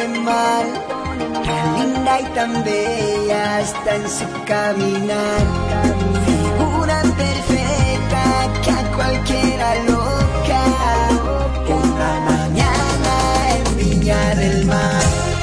pone mal. Tan linda y tan bella está en su caminar. Figura perfecta que a cualquiera loca. Una mañana en Viña del Mar.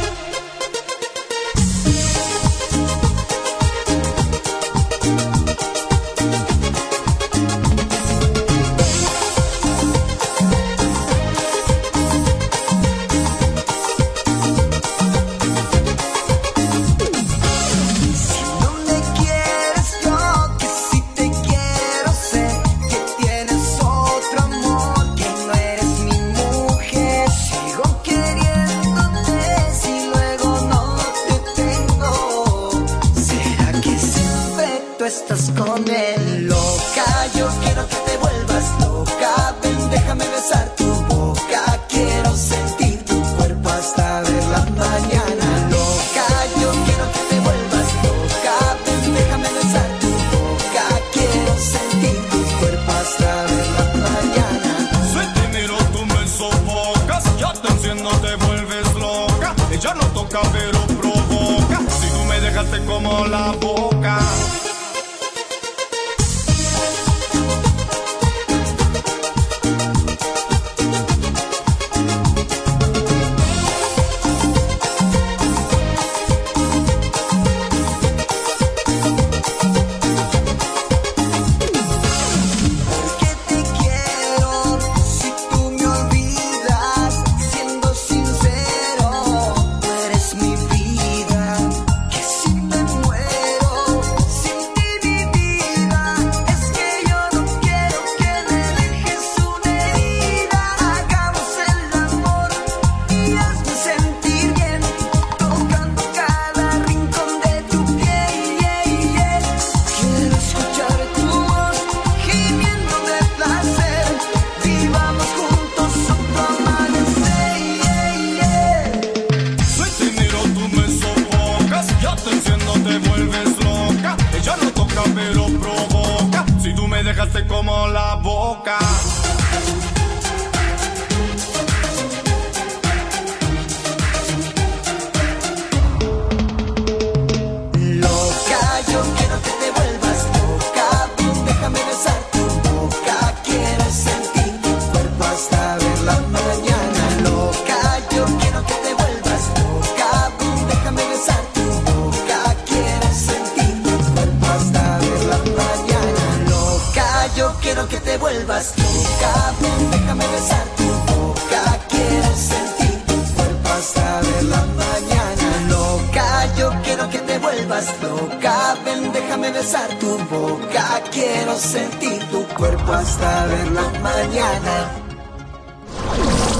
Estás con él, loca. Yo quiero que te vuelvas loca. Ven, déjame besar tu boca. Quiero sentir tu cuerpo hasta ver la mañana, loca. Yo quiero que te vuelvas loca. Ven, déjame besar tu boca. Quiero sentir tu cuerpo hasta ver la mañana. Si te miro, tú me sofocas. Ya te enciendo, te vuelves loca. Ella no toca, pero provoca. Si tú me dejaste como la boca. Pero provoca, si tú me dejaste como la boca. Loca, yo quiero que te vuelvas loca. Ven, déjame besar tu boca. Quiero sentir tu cuerpo hasta ver la mañana, loca. Yo quiero que te vuelvas loca. Ven, déjame besar tu boca. Quiero sentir tu cuerpo hasta ver la mañana, loca. Yo quiero que te vuelvas loca. Ven, déjame besar tu boca. Quiero sentir tu cuerpo hasta ver la mañana, loca. Yo quiero que te vuelvas loca. Ven, déjame besar tu boca. Quiero sentir tu cuerpo hasta ver la mañana.